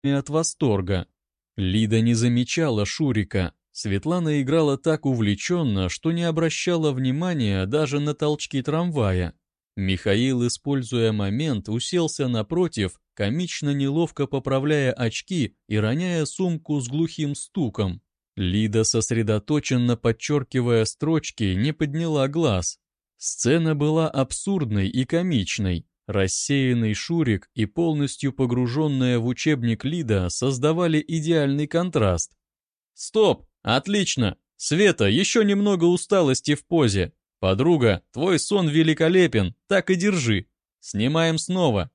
от восторга. Лида не замечала Шурика. Светлана играла так увлеченно, что не обращала внимания даже на толчки трамвая. Михаил, используя момент, уселся напротив, комично неловко поправляя очки и роняя сумку с глухим стуком. Лида, сосредоточенно подчеркивая строчки, не подняла глаз. Сцена была абсурдной и комичной. Рассеянный Шурик и полностью погруженная в учебник Лида создавали идеальный контраст. «Стоп! Отлично! Света, еще немного усталости в позе. Подруга, твой сон великолепен, так и держи. Снимаем снова».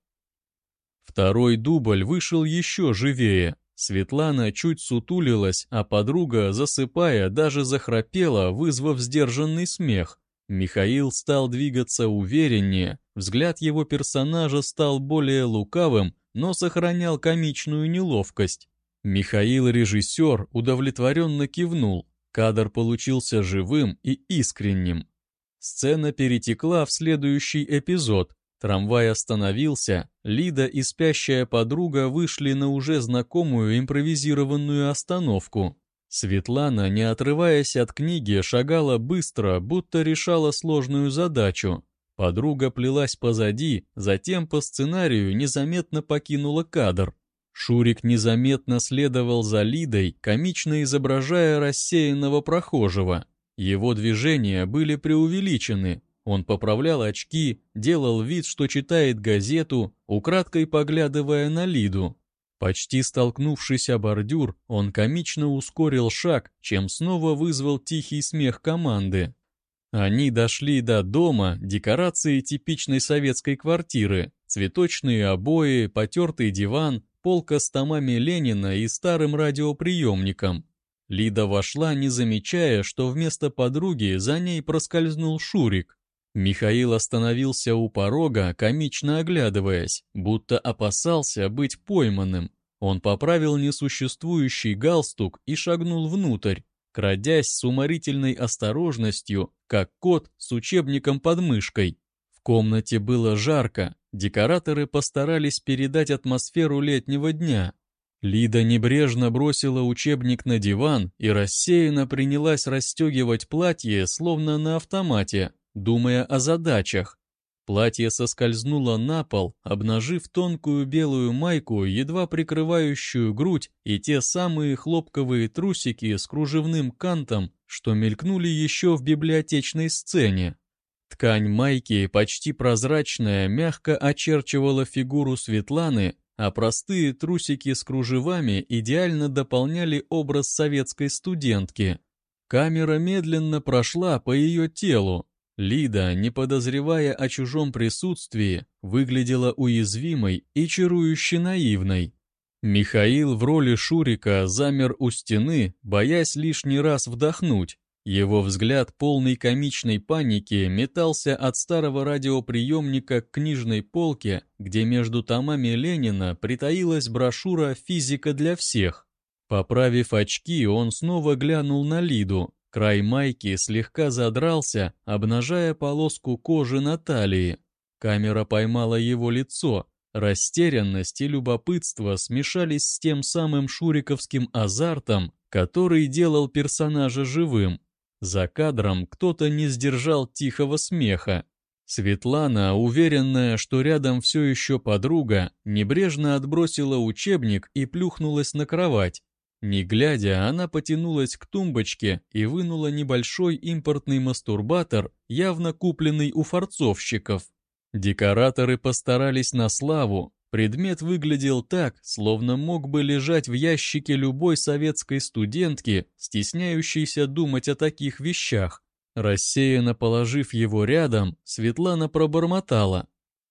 Второй дубль вышел еще живее. Светлана чуть сутулилась, а подруга, засыпая, даже захрапела, вызвав сдержанный смех. Михаил стал двигаться увереннее, взгляд его персонажа стал более лукавым, но сохранял комичную неловкость. Михаил-режиссер удовлетворенно кивнул, кадр получился живым и искренним. Сцена перетекла в следующий эпизод. Трамвай остановился, Лида и спящая подруга вышли на уже знакомую импровизированную остановку. Светлана, не отрываясь от книги, шагала быстро, будто решала сложную задачу. Подруга плелась позади, затем по сценарию незаметно покинула кадр. Шурик незаметно следовал за Лидой, комично изображая рассеянного прохожего. Его движения были преувеличены. Он поправлял очки, делал вид, что читает газету, украдкой поглядывая на Лиду. Почти столкнувшись о бордюр, он комично ускорил шаг, чем снова вызвал тихий смех команды. Они дошли до дома, декорации типичной советской квартиры, цветочные обои, потертый диван, полка с томами Ленина и старым радиоприемником. Лида вошла, не замечая, что вместо подруги за ней проскользнул Шурик. Михаил остановился у порога, комично оглядываясь, будто опасался быть пойманным. Он поправил несуществующий галстук и шагнул внутрь, крадясь с уморительной осторожностью, как кот с учебником под мышкой. В комнате было жарко, декораторы постарались передать атмосферу летнего дня. Лида небрежно бросила учебник на диван и рассеянно принялась расстегивать платье, словно на автомате, думая о задачах. Платье соскользнуло на пол, обнажив тонкую белую майку, едва прикрывающую грудь, и те самые хлопковые трусики с кружевным кантом, что мелькнули еще в библиотечной сцене. Ткань майки, почти прозрачная, мягко очерчивала фигуру Светланы, а простые трусики с кружевами идеально дополняли образ советской студентки. Камера медленно прошла по ее телу. Лида, не подозревая о чужом присутствии, выглядела уязвимой и чарующе наивной. Михаил в роли Шурика замер у стены, боясь лишний раз вдохнуть. Его взгляд, полный комичной паники, метался от старого радиоприемника к книжной полке, где между томами Ленина притаилась брошюра «Физика для всех». Поправив очки, он снова глянул на Лиду. Край майки слегка задрался, обнажая полоску кожи на талии. Камера поймала его лицо. Растерянность и любопытство смешались с тем самым шуриковским азартом, который делал персонажа живым. За кадром кто-то не сдержал тихого смеха. Светлана, уверенная, что рядом все еще подруга, небрежно отбросила учебник и плюхнулась на кровать. Не глядя, она потянулась к тумбочке и вынула небольшой импортный мастурбатор, явно купленный у фарцовщиков. Декораторы постарались на славу. Предмет выглядел так, словно мог бы лежать в ящике любой советской студентки, стесняющейся думать о таких вещах. Рассеянно положив его рядом, Светлана пробормотала: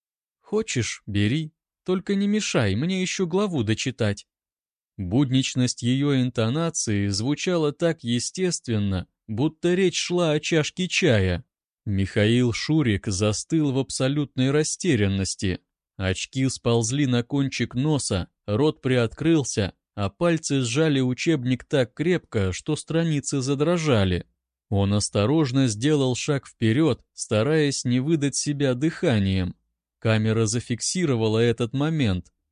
«Хочешь, бери, только не мешай, мне еще главу дочитать». Будничность ее интонации звучала так естественно, будто речь шла о чашке чая. Михаил Шурик застыл в абсолютной растерянности. Очки сползли на кончик носа, рот приоткрылся, а пальцы сжали учебник так крепко, что страницы задрожали. Он осторожно сделал шаг вперед, стараясь не выдать себя дыханием. Камера зафиксировала этот момент.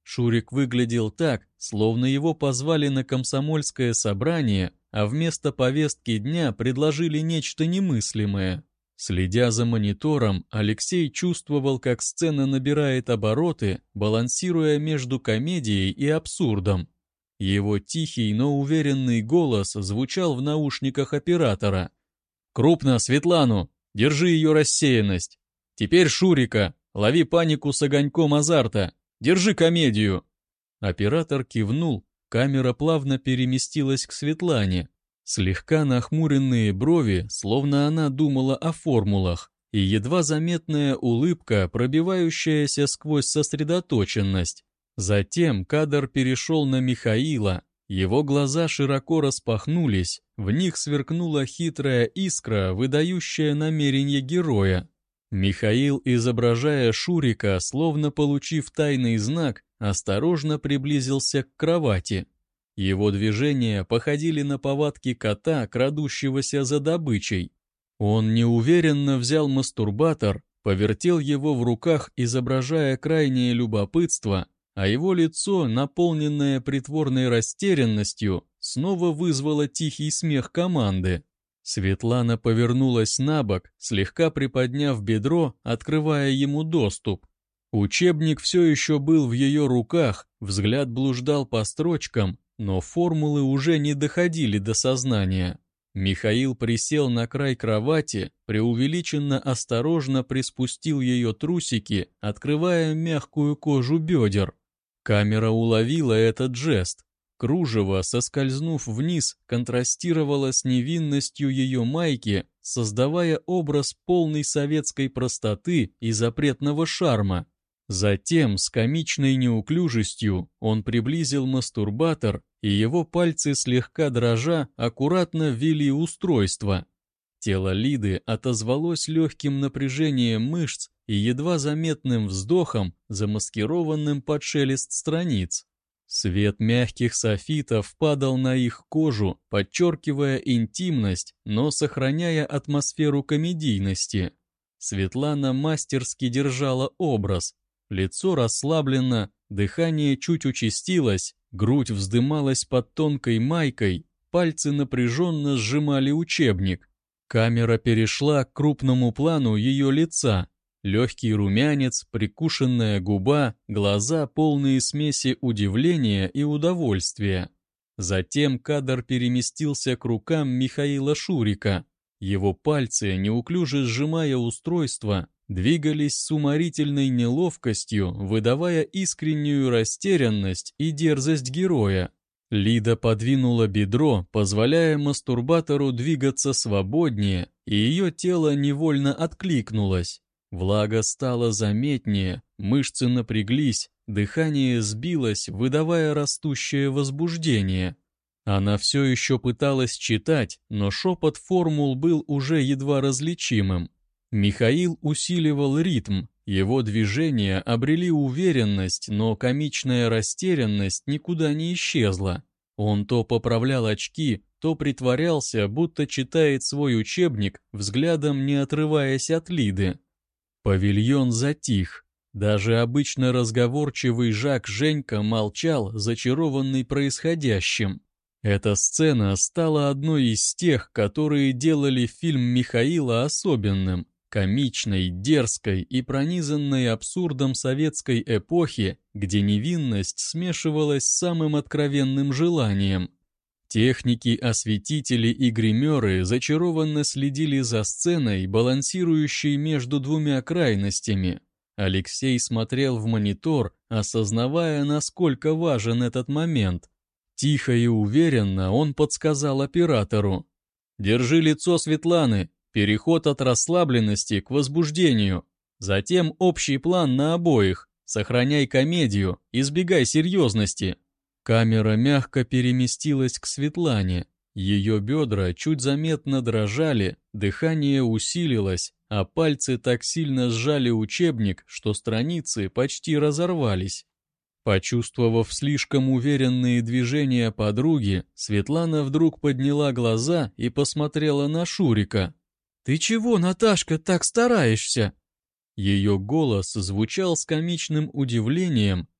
Шурик выглядел так, словно его позвали на комсомольское собрание, а вместо повестки дня предложили нечто немыслимое. Следя за монитором, Алексей чувствовал, как сцена набирает обороты, балансируя между комедией и абсурдом. Его тихий, но уверенный голос звучал в наушниках оператора. «Крупно, Светлану! Держи ее рассеянность! Теперь Шурика! Лови панику с огоньком азарта! Держи комедию!» Оператор кивнул, камера плавно переместилась к Светлане. Слегка нахмуренные брови, словно она думала о формулах, и едва заметная улыбка, пробивающаяся сквозь сосредоточенность. Затем кадр перешел на Михаила. Его глаза широко распахнулись, в них сверкнула хитрая искра, выдающая намерение героя. Михаил, изображая Шурика, словно получив тайный знак, осторожно приблизился к кровати. Его движения походили на повадки кота, крадущегося за добычей. Он неуверенно взял мастурбатор, повертел его в руках, изображая крайнее любопытство, а его лицо, наполненное притворной растерянностью, снова вызвало тихий смех команды. Светлана повернулась на бок, слегка приподняв бедро, открывая ему доступ. Учебник все еще был в ее руках, взгляд блуждал по строчкам, но формулы уже не доходили до сознания. Михаил присел на край кровати, преувеличенно осторожно приспустил ее трусики, открывая мягкую кожу бедер. Камера уловила этот жест. Кружево, соскользнув вниз, контрастировало с невинностью ее майки, создавая образ полной советской простоты и запретного шарма. Затем, с комичной неуклюжестью, он приблизил мастурбатор, и его пальцы, слегка дрожа, аккуратно ввели устройство. Тело Лиды отозвалось легким напряжением мышц и едва заметным вздохом, замаскированным под шелест страниц. Свет мягких софитов падал на их кожу, подчеркивая интимность, но сохраняя атмосферу комедийности. Светлана мастерски держала образ. Лицо расслаблено, дыхание чуть участилось, грудь вздымалась под тонкой майкой, пальцы напряженно сжимали учебник. Камера перешла к крупному плану ее лица. Легкий румянец, прикушенная губа, глаза, полные смеси удивления и удовольствия. Затем кадр переместился к рукам Михаила Шурика. Его пальцы, неуклюже сжимая устройство, двигались с уморительной неловкостью, выдавая искреннюю растерянность и дерзость героя. Лида подвинула бедро, позволяя мастурбатору двигаться свободнее, и ее тело невольно откликнулось. Влага стала заметнее, мышцы напряглись, дыхание сбилось, выдавая растущее возбуждение. Она все еще пыталась читать, но шепот формул был уже едва различимым. Михаил усиливал ритм, его движения обрели уверенность, но комичная растерянность никуда не исчезла. Он то поправлял очки, то притворялся, будто читает свой учебник, взглядом не отрываясь от Лиды. Павильон затих. Даже обычно разговорчивый Жак Женька молчал, зачарованный происходящим. Эта сцена стала одной из тех, которые делали фильм Михаила особенным, комичной, дерзкой и пронизанной абсурдом советской эпохи, где невинность смешивалась с самым откровенным желанием. Техники, осветители и гримеры зачарованно следили за сценой, балансирующей между двумя крайностями. Алексей смотрел в монитор, осознавая, насколько важен этот момент. Тихо и уверенно он подсказал оператору: «Держи лицо Светланы, переход от расслабленности к возбуждению. Затем общий план на обоих, сохраняй комедию, избегай серьезности». Камера мягко переместилась к Светлане. Ее бедра чуть заметно дрожали, дыхание усилилось, а пальцы так сильно сжали учебник, что страницы почти разорвались. Почувствовав слишком уверенные движения подруги, Светлана вдруг подняла глаза и посмотрела на Шурика. «Ты чего, Наташка, так стараешься?» Ее голос звучал с комичным удивлением,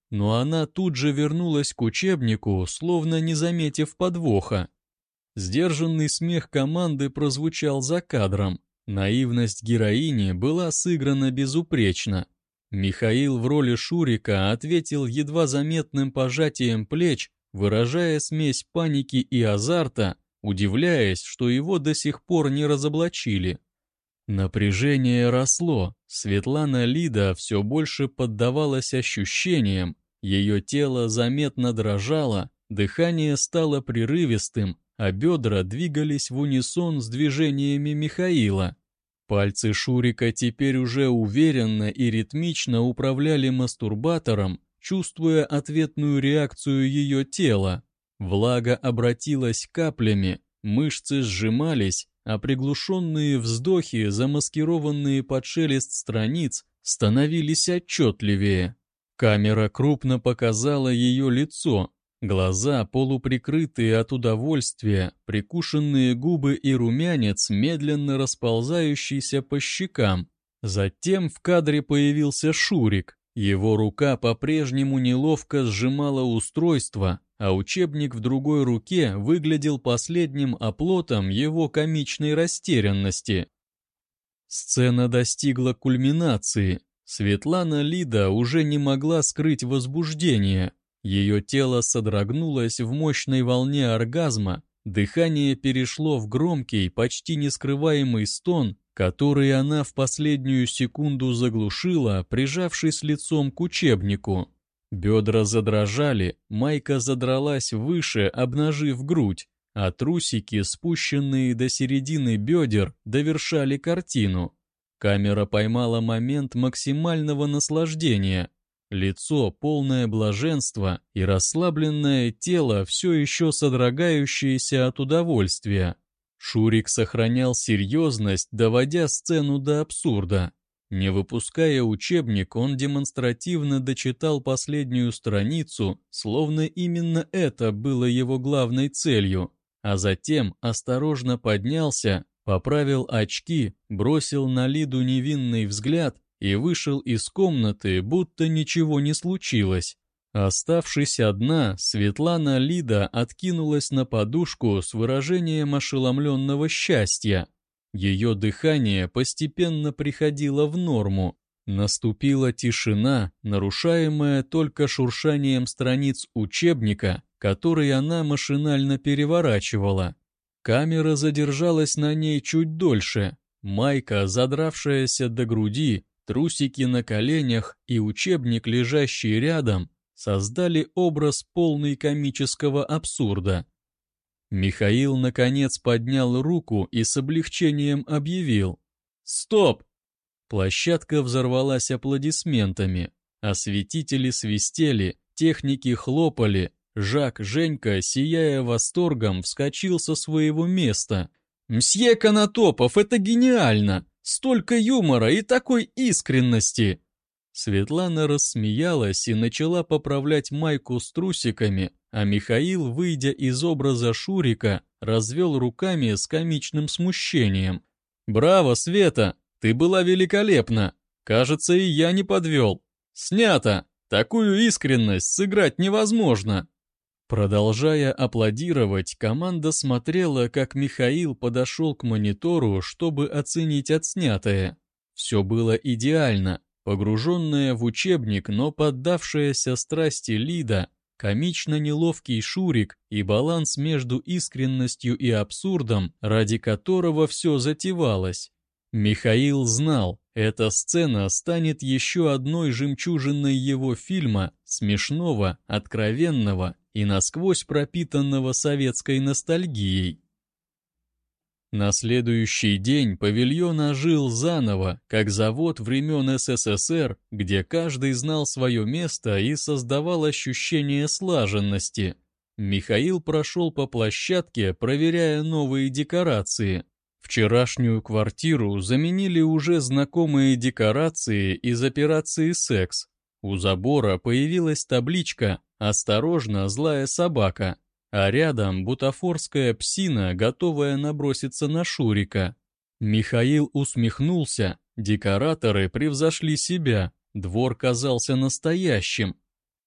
но она тут же вернулась к учебнику, словно не заметив подвоха. Сдержанный смех команды прозвучал за кадром. Наивность героини была сыграна безупречно. Михаил в роли Шурика ответил едва заметным пожатием плеч, выражая смесь паники и азарта, удивляясь, что его до сих пор не разоблачили. Напряжение росло, Светлана Лида все больше поддавалась ощущениям, ее тело заметно дрожало, дыхание стало прерывистым, а бедра двигались в унисон с движениями Михаила. Пальцы Шурика теперь уже уверенно и ритмично управляли мастурбатором, чувствуя ответную реакцию ее тела. Влага обратилась каплями, мышцы сжимались, а приглушенные вздохи, замаскированные под шелест страниц, становились отчетливее. Камера крупно показала ее лицо, глаза, полуприкрытые от удовольствия, прикушенные губы и румянец, медленно расползающийся по щекам. Затем в кадре появился Шурик. Его рука по-прежнему неловко сжимала устройство, а учебник в другой руке выглядел последним оплотом его комичной растерянности. Сцена достигла кульминации. Светлана Лида уже не могла скрыть возбуждение. Ее тело содрогнулось в мощной волне оргазма, дыхание перешло в громкий, почти нескрываемый стон, который она в последнюю секунду заглушила, прижавшись лицом к учебнику. Бедра задрожали, майка задралась выше, обнажив грудь, а трусики, спущенные до середины бедер, довершали картину. Камера поймала момент максимального наслаждения. Лицо, полное блаженства, и расслабленное тело, все еще содрогающееся от удовольствия. Шурик сохранял серьезность, доводя сцену до абсурда. Не выпуская учебник, он демонстративно дочитал последнюю страницу, словно именно это было его главной целью, а затем осторожно поднялся, поправил очки, бросил на Лиду невинный взгляд и вышел из комнаты, будто ничего не случилось. Оставшись одна, Светлана Лида откинулась на подушку с выражением ошеломленного счастья. Ее дыхание постепенно приходило в норму. Наступила тишина, нарушаемая только шуршанием страниц учебника, который она машинально переворачивала. Камера задержалась на ней чуть дольше. Майка, задравшаяся до груди, трусики на коленях и учебник, лежащий рядом, создали образ полный комического абсурда. Михаил, наконец, поднял руку и с облегчением объявил: «Стоп!». Площадка взорвалась аплодисментами. Осветители свистели, техники хлопали. Жак Женька, сияя восторгом, вскочил со своего места. «Мсье Конотопов, это гениально! Столько юмора и такой искренности!» Светлана рассмеялась и начала поправлять майку с трусиками, а Михаил, выйдя из образа Шурика, развел руками с комичным смущением. «Браво, Света! Ты была великолепна! Кажется, и я не подвел! Снято! Такую искренность сыграть невозможно!» Продолжая аплодировать, команда смотрела, как Михаил подошел к монитору, чтобы оценить отснятое. Все было идеально. Погруженная в учебник, но поддавшаяся страсти Лида, комично неловкий Шурик и баланс между искренностью и абсурдом, ради которого все затевалось. Михаил знал, эта сцена станет еще одной жемчужиной его фильма, смешного, откровенного и насквозь пропитанного советской ностальгией. На следующий день павильон ожил заново, как завод времен СССР, где каждый знал свое место и создавал ощущение слаженности. Михаил прошел по площадке, проверяя новые декорации. Вчерашнюю квартиру заменили уже знакомые декорации из операции «Секс». У забора появилась табличка «Осторожно, злая собака», а рядом бутафорская псина, готовая наброситься на Шурика. Михаил усмехнулся, декораторы превзошли себя, двор казался настоящим.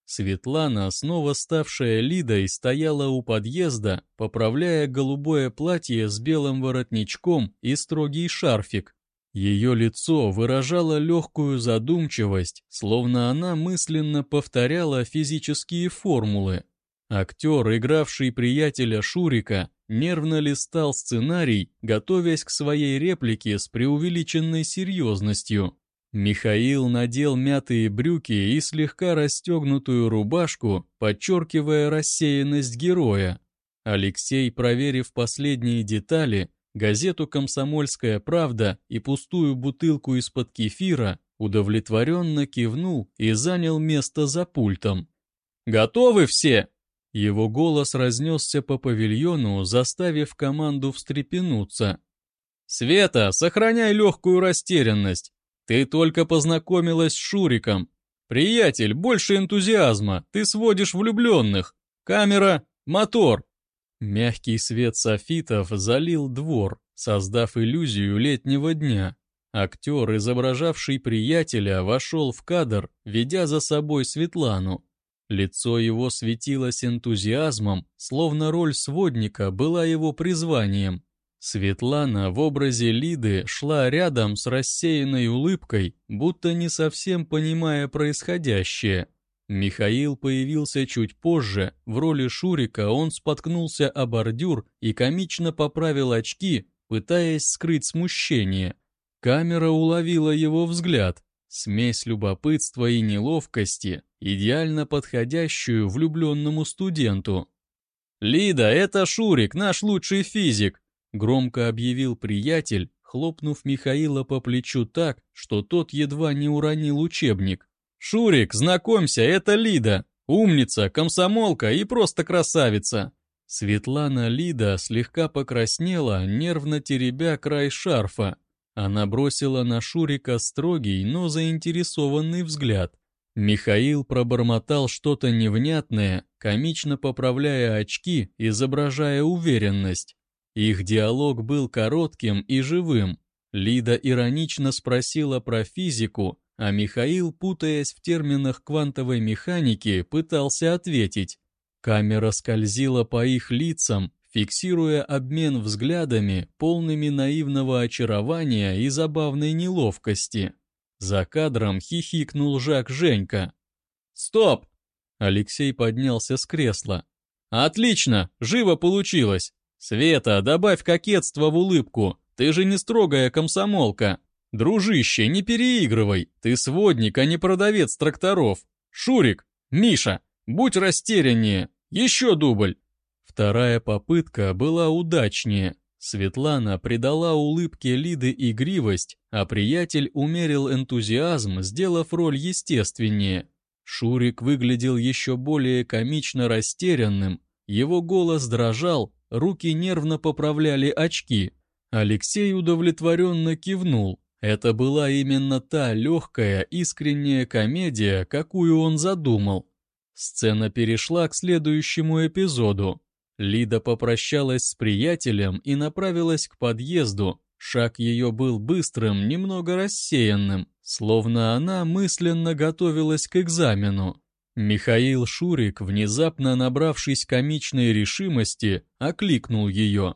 Светлана, снова ставшая Лидой, стояла у подъезда, поправляя голубое платье с белым воротничком и строгий шарфик. Ее лицо выражало легкую задумчивость, словно она мысленно повторяла физические формулы. Актер, игравший приятеля Шурика, нервно листал сценарий, готовясь к своей реплике с преувеличенной серьезностью. Михаил надел мятые брюки и слегка расстегнутую рубашку, подчеркивая рассеянность героя. Алексей, проверив последние детали, газету «Комсомольская правда» и пустую бутылку из-под кефира, удовлетворенно кивнул и занял место за пультом. «Готовы все?» Его голос разнесся по павильону, заставив команду встрепенуться. «Света, сохраняй легкую растерянность. Ты только познакомилась с Шуриком. Приятель, больше энтузиазма, ты сводишь влюбленных. Камера, мотор!» Мягкий свет софитов залил двор, создав иллюзию летнего дня. Актер, изображавший приятеля, вошел в кадр, ведя за собой Светлану. Лицо его светилось энтузиазмом, словно роль сводника была его призванием. Светлана в образе Лиды шла рядом с рассеянной улыбкой, будто не совсем понимая происходящее. Михаил появился чуть позже, в роли Шурика он споткнулся о бордюр и комично поправил очки, пытаясь скрыть смущение. Камера уловила его взгляд, смесь любопытства и неловкости, идеально подходящую влюбленному студенту. «Лида, это Шурик, наш лучший физик!» Громко объявил приятель, хлопнув Михаила по плечу так, что тот едва не уронил учебник. «Шурик, знакомься, это Лида, умница, комсомолка и просто красавица!» Светлана Лида слегка покраснела, нервно теребя край шарфа. Она бросила на Шурика строгий, но заинтересованный взгляд. Михаил пробормотал что-то невнятное, комично поправляя очки, изображая уверенность. Их диалог был коротким и живым. Лида иронично спросила про физику, а Михаил, путаясь в терминах квантовой механики, пытался ответить. Камера скользила по их лицам, фиксируя обмен взглядами, полными наивного очарования и забавной неловкости. За кадром хихикнул Жак Женька. «Стоп!» Алексей поднялся с кресла. «Отлично! Живо получилось! Света, добавь кокетство в улыбку, ты же не строгая комсомолка. Дружище, не переигрывай, ты сводник, а не продавец тракторов. Шурик, Миша, будь растеряннее, еще дубль». Вторая попытка была удачнее. Светлана придала улыбке Лиды игривость, а приятель умерил энтузиазм, сделав роль естественнее. Шурик выглядел еще более комично растерянным, его голос дрожал, руки нервно поправляли очки. Алексей удовлетворенно кивнул. Это была именно та легкая, искренняя комедия, какую он задумал. Сцена перешла к следующему эпизоду. Лида попрощалась с приятелем и направилась к подъезду. Шаг ее был быстрым, немного рассеянным, словно она мысленно готовилась к экзамену. Михаил Шурик, внезапно набравшись комичной решимости, окликнул ее.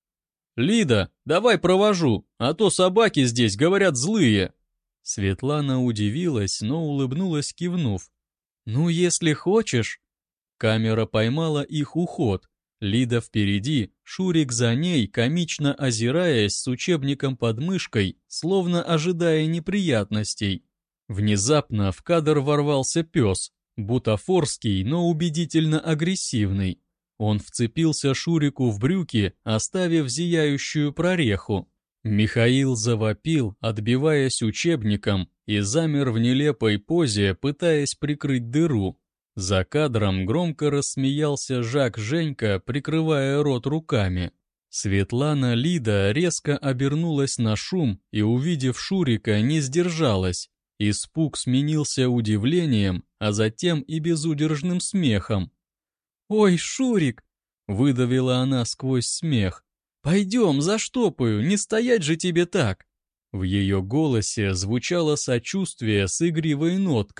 «Лида, давай провожу, а то собаки здесь, говорят, злые». Светлана удивилась, но улыбнулась, кивнув. «Ну, если хочешь». Камера поймала их уход. Лида впереди, Шурик за ней, комично озираясь с учебником под мышкой, словно ожидая неприятностей. Внезапно в кадр ворвался пес, бутафорский, но убедительно агрессивный. Он вцепился Шурику в брюки, оставив зияющую прореху. Михаил завопил, отбиваясь учебником, и замер в нелепой позе, пытаясь прикрыть дыру. За кадром громко рассмеялся Жак Женька, прикрывая рот руками. Светлана Лида резко обернулась на шум и, увидев Шурика, не сдержалась. Испуг сменился удивлением, а затем и безудержным смехом. «Ой, Шурик!» — выдавила она сквозь смех. «Пойдем, заштопаю, не стоять же тебе так!» В ее голосе звучало сочувствие с игривой ноткой.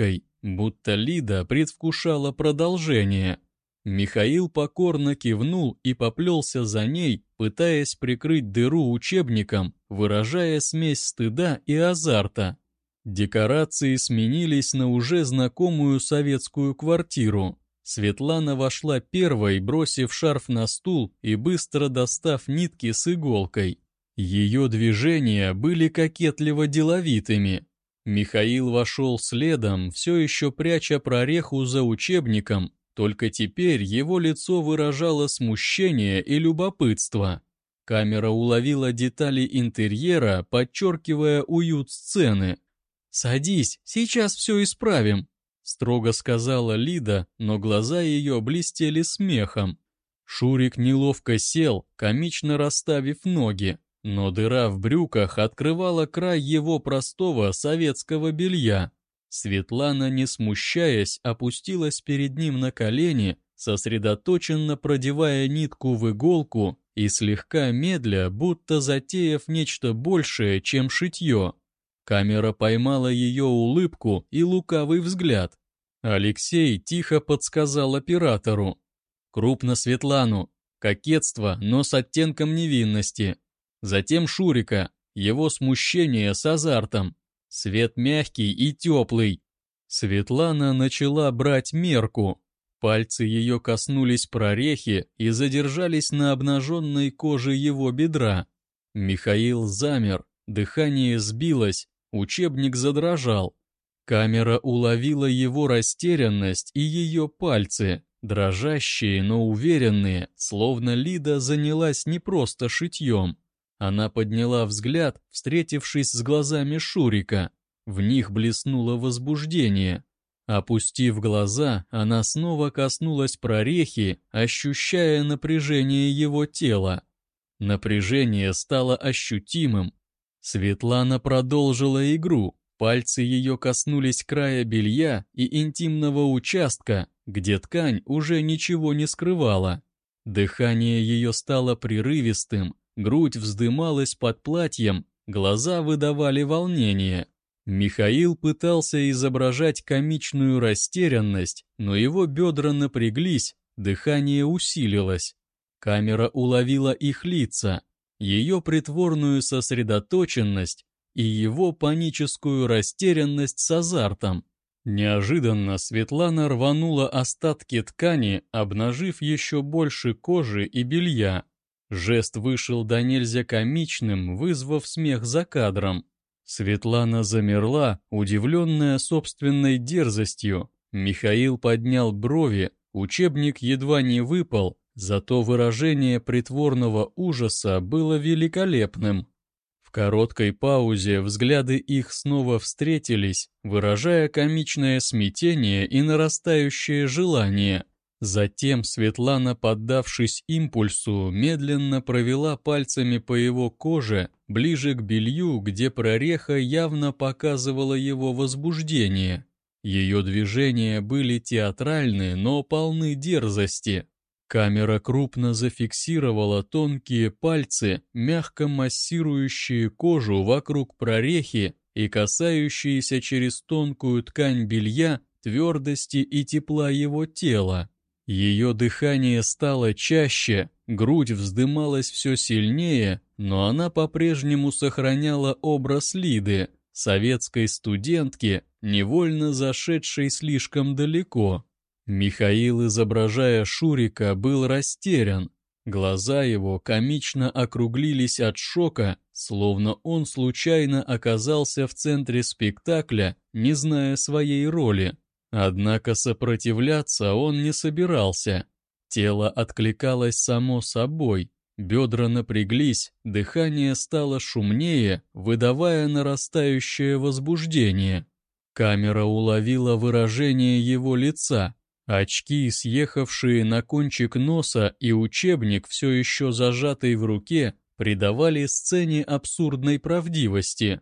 будто Лида предвкушала продолжение. Михаил покорно кивнул и поплелся за ней, пытаясь прикрыть дыру учебником, выражая смесь стыда и азарта. Декорации сменились на уже знакомую советскую квартиру. Светлана вошла первой, бросив шарф на стул и быстро достав нитки с иголкой. Ее движения были кокетливо деловитыми. Михаил вошел следом, все еще пряча прореху за учебником, только теперь его лицо выражало смущение и любопытство. Камера уловила детали интерьера, подчеркивая уют сцены. «Садись, сейчас все исправим», — строго сказала Лида, но глаза ее блестели смехом. Шурик неловко сел, комично расставив ноги, но дыра в брюках открывала край его простого советского белья. Светлана, не смущаясь, опустилась перед ним на колени, сосредоточенно продевая нитку в иголку и слегка медля, будто затеяв нечто большее, чем шитье. Камера поймала ее улыбку и лукавый взгляд. Алексей тихо подсказал оператору. Крупно Светлану, кокетство, но с оттенком невинности. Затем Шурика, его смущение с азартом. Свет мягкий и теплый. Светлана начала брать мерку. Пальцы ее коснулись прорехи и задержались на обнаженной коже его бедра. Михаил замер, дыхание сбилось, учебник задрожал. Камера уловила его растерянность и ее пальцы, дрожащие, но уверенные, словно Лида занялась не просто шитьем. Она подняла взгляд, встретившись с глазами Шурика. В них блеснуло возбуждение. Опустив глаза, она снова коснулась прорехи, ощущая напряжение его тела. Напряжение стало ощутимым. Светлана продолжила игру. Пальцы ее коснулись края белья и интимного участка, где ткань уже ничего не скрывала. Дыхание ее стало прерывистым, грудь вздымалась под платьем, глаза выдавали волнение. Михаил пытался изображать комичную растерянность, но его бедра напряглись, дыхание усилилось. Камера уловила их лица, ее притворную сосредоточенность и его паническую растерянность с азартом. Неожиданно Светлана рванула остатки ткани, обнажив еще больше кожи и белья. Жест вышел до нельзя комичным, вызвав смех за кадром. Светлана замерла, удивленная собственной дерзостью. Михаил поднял брови, учебник едва не выпал, зато выражение притворного ужаса было великолепным. В короткой паузе взгляды их снова встретились, выражая комичное смятение и нарастающее желание. Затем Светлана, поддавшись импульсу, медленно провела пальцами по его коже, ближе к белью, где прореха явно показывала его возбуждение. Ее движения были театральны, но полны дерзости. Камера крупно зафиксировала тонкие пальцы, мягко массирующие кожу вокруг прорехи и касающиеся через тонкую ткань белья твердости и тепла его тела. Ее дыхание стало чаще, грудь вздымалась все сильнее, но она по-прежнему сохраняла образ Лиды, советской студентки, невольно зашедшей слишком далеко. Михаил, изображая Шурика, был растерян. Глаза его комично округлились от шока, словно он случайно оказался в центре спектакля, не зная своей роли. Однако сопротивляться он не собирался. Тело откликалось само собой, бедра напряглись, дыхание стало шумнее, выдавая нарастающее возбуждение. Камера уловила выражение его лица. Очки, съехавшие на кончик носа, и учебник, все еще зажатый в руке, придавали сцене абсурдной правдивости.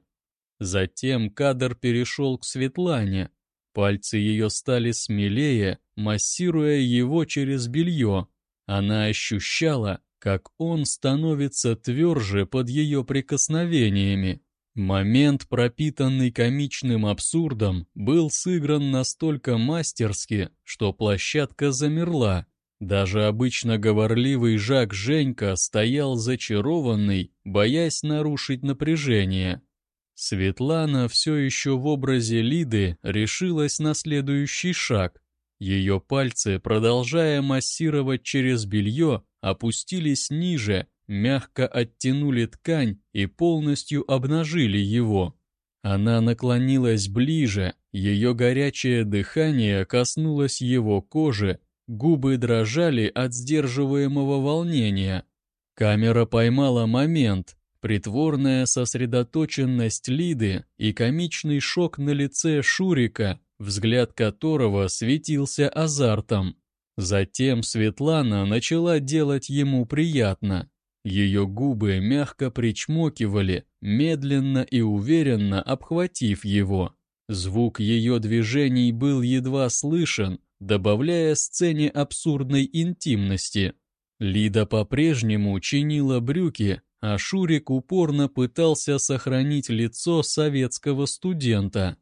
Затем кадр перешел к Светлане. Пальцы ее стали смелее, массируя его через белье. Она ощущала, как он становится тверже под ее прикосновениями. Момент, пропитанный комичным абсурдом, был сыгран настолько мастерски, что площадка замерла. Даже обычно говорливый Жак Женька стоял зачарованный, боясь нарушить напряжение. Светлана все еще в образе Лиды решилась на следующий шаг. Ее пальцы, продолжая массировать через белье, опустились ниже, мягко оттянули ткань и полностью обнажили его. Она наклонилась ближе, ее горячее дыхание коснулось его кожи, губы дрожали от сдерживаемого волнения. Камера поймала момент, притворная сосредоточенность Лиды и комичный шок на лице Шурика, взгляд которого светился азартом. Затем Светлана начала делать ему приятно. Ее губы мягко причмокивали, медленно и уверенно обхватив его. Звук ее движений был едва слышен, добавляя сцене абсурдной интимности. Лида по-прежнему чинила брюки, а Шурик упорно пытался сохранить лицо советского студента.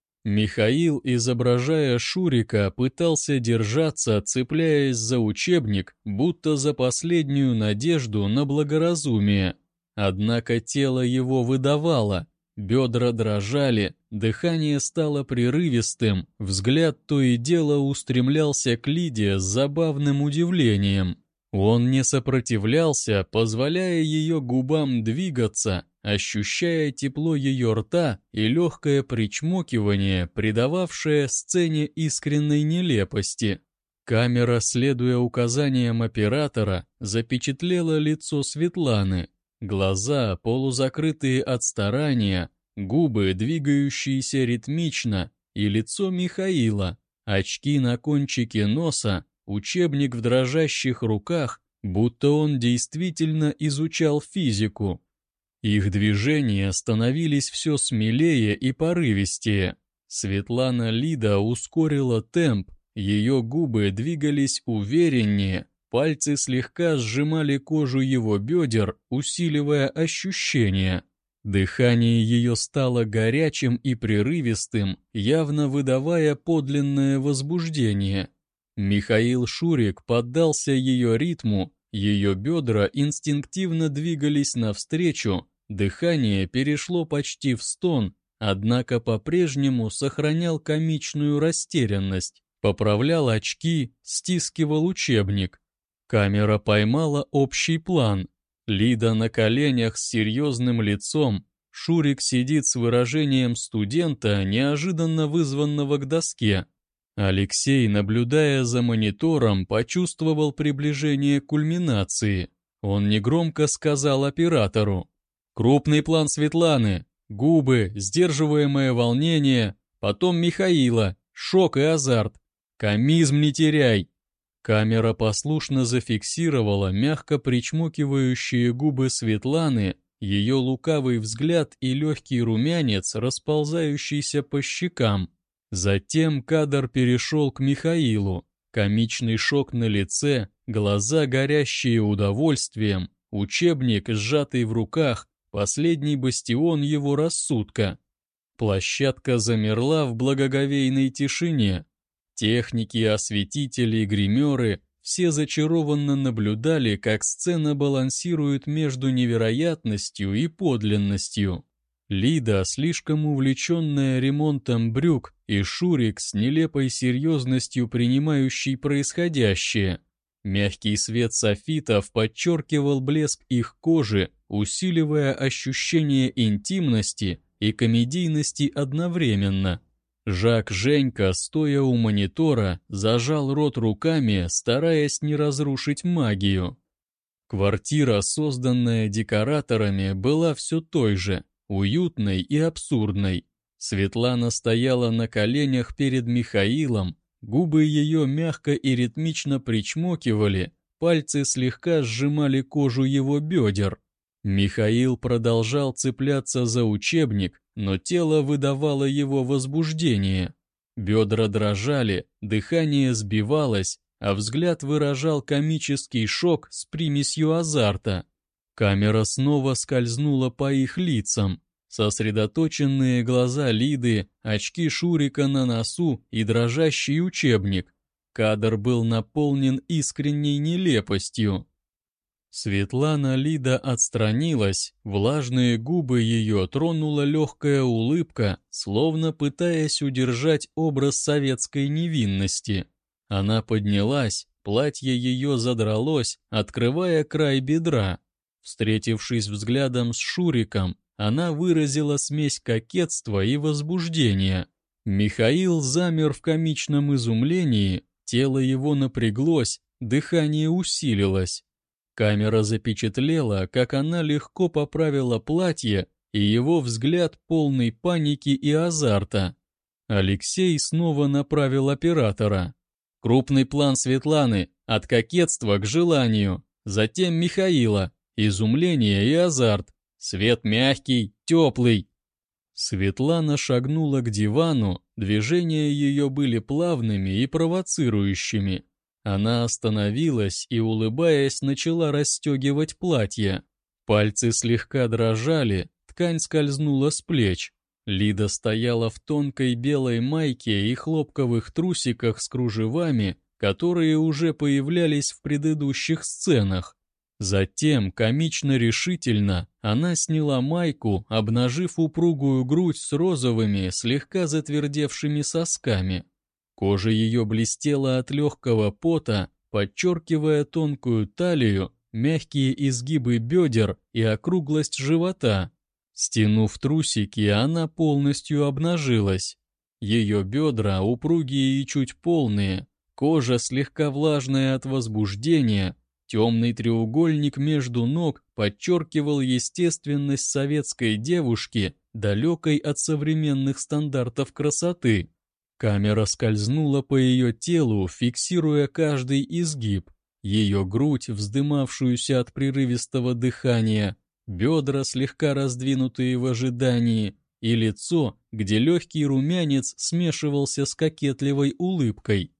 Михаил, изображая Шурика, пытался держаться, цепляясь за учебник, будто за последнюю надежду на благоразумие. Однако тело его выдавало, бедра дрожали, дыхание стало прерывистым, взгляд то и дело устремлялся к Лиде с забавным удивлением. Он не сопротивлялся, позволяя ее губам двигаться, ощущая тепло ее рта и легкое причмокивание, придававшее сцене искренней нелепости. Камера, следуя указаниям оператора, запечатлела лицо Светланы. Глаза, полузакрытые от старания, губы, двигающиеся ритмично, и лицо Михаила, очки на кончике носа, учебник в дрожащих руках, будто он действительно изучал физику. Их движения становились все смелее и порывистее. Светлана Лида ускорила темп, ее губы двигались увереннее, пальцы слегка сжимали кожу его бедер, усиливая ощущения. Дыхание ее стало горячим и прерывистым, явно выдавая подлинное возбуждение. Михаил Шурик поддался ее ритму, ее бедра инстинктивно двигались навстречу, дыхание перешло почти в стон, однако по-прежнему сохранял комичную растерянность, поправлял очки, стискивал учебник. Камера поймала общий план. Лида на коленях с серьезным лицом, Шурик сидит с выражением студента, неожиданно вызванного к доске. Алексей, наблюдая за монитором, почувствовал приближение кульминации. Он негромко сказал оператору: «Крупный план Светланы, губы, сдерживаемое волнение, потом Михаила, шок и азарт. Комизм не теряй». Камера послушно зафиксировала мягко причмокивающие губы Светланы, ее лукавый взгляд и легкий румянец, расползающийся по щекам. Затем кадр перешел к Михаилу. Комичный шок на лице, глаза, горящие удовольствием, учебник, сжатый в руках, последний бастион его рассудка. Площадка замерла в благоговейной тишине. Техники, осветители, гримеры — все зачарованно наблюдали, как сцена балансирует между невероятностью и подлинностью. Лида, слишком увлеченная ремонтом брюк, и Шурик с нелепой серьезностью принимающий происходящее. Мягкий свет софитов подчеркивал блеск их кожи, усиливая ощущение интимности и комедийности одновременно. Жак Женька, стоя у монитора, зажал рот руками, стараясь не разрушить магию. Квартира, созданная декораторами, была все той же, уютной и абсурдной. Светлана стояла на коленях перед Михаилом, губы ее мягко и ритмично причмокивали, пальцы слегка сжимали кожу его бедер. Михаил продолжал цепляться за учебник, но тело выдавало его возбуждение. Бедра дрожали, дыхание сбивалось, а взгляд выражал комический шок с примесью азарта. Камера снова скользнула по их лицам. Сосредоточенные глаза Лиды, очки Шурика на носу и дрожащий учебник. Кадр был наполнен искренней нелепостью. Светлана Лида отстранилась, влажные губы ее тронула легкая улыбка, словно пытаясь удержать образ советской невинности. Она поднялась, платье ее задралось, открывая край бедра. Встретившись взглядом с Шуриком, она выразила смесь кокетства и возбуждения. Михаил замер в комичном изумлении, тело его напряглось, дыхание усилилось. Камера запечатлела, как она легко поправила платье, и его взгляд полный паники и азарта. Алексей снова направил оператора. Крупный план Светланы, от кокетства к желанию, затем Михаила, изумление и азарт, свет мягкий, теплый. Светлана шагнула к дивану, движения ее были плавными и провоцирующими. Она остановилась и, улыбаясь, начала расстегивать платье. Пальцы слегка дрожали, ткань скользнула с плеч. Лида стояла в тонкой белой майке и хлопковых трусиках с кружевами, которые уже появлялись в предыдущих сценах. Затем, комично решительно, она сняла майку, обнажив упругую грудь с розовыми, слегка затвердевшими сосками. Кожа ее блестела от легкого пота, подчеркивая тонкую талию, мягкие изгибы бедер и округлость живота. Стянув трусики, она полностью обнажилась. Ее бедра упругие и чуть полные, кожа слегка влажная от возбуждения, темный треугольник между ног подчеркивал естественность советской девушки, далекой от современных стандартов красоты. Камера скользнула по ее телу, фиксируя каждый изгиб. Ее грудь, вздымавшуюся от прерывистого дыхания, бедра, слегка раздвинутые в ожидании, и лицо, где легкий румянец смешивался с кокетливой улыбкой.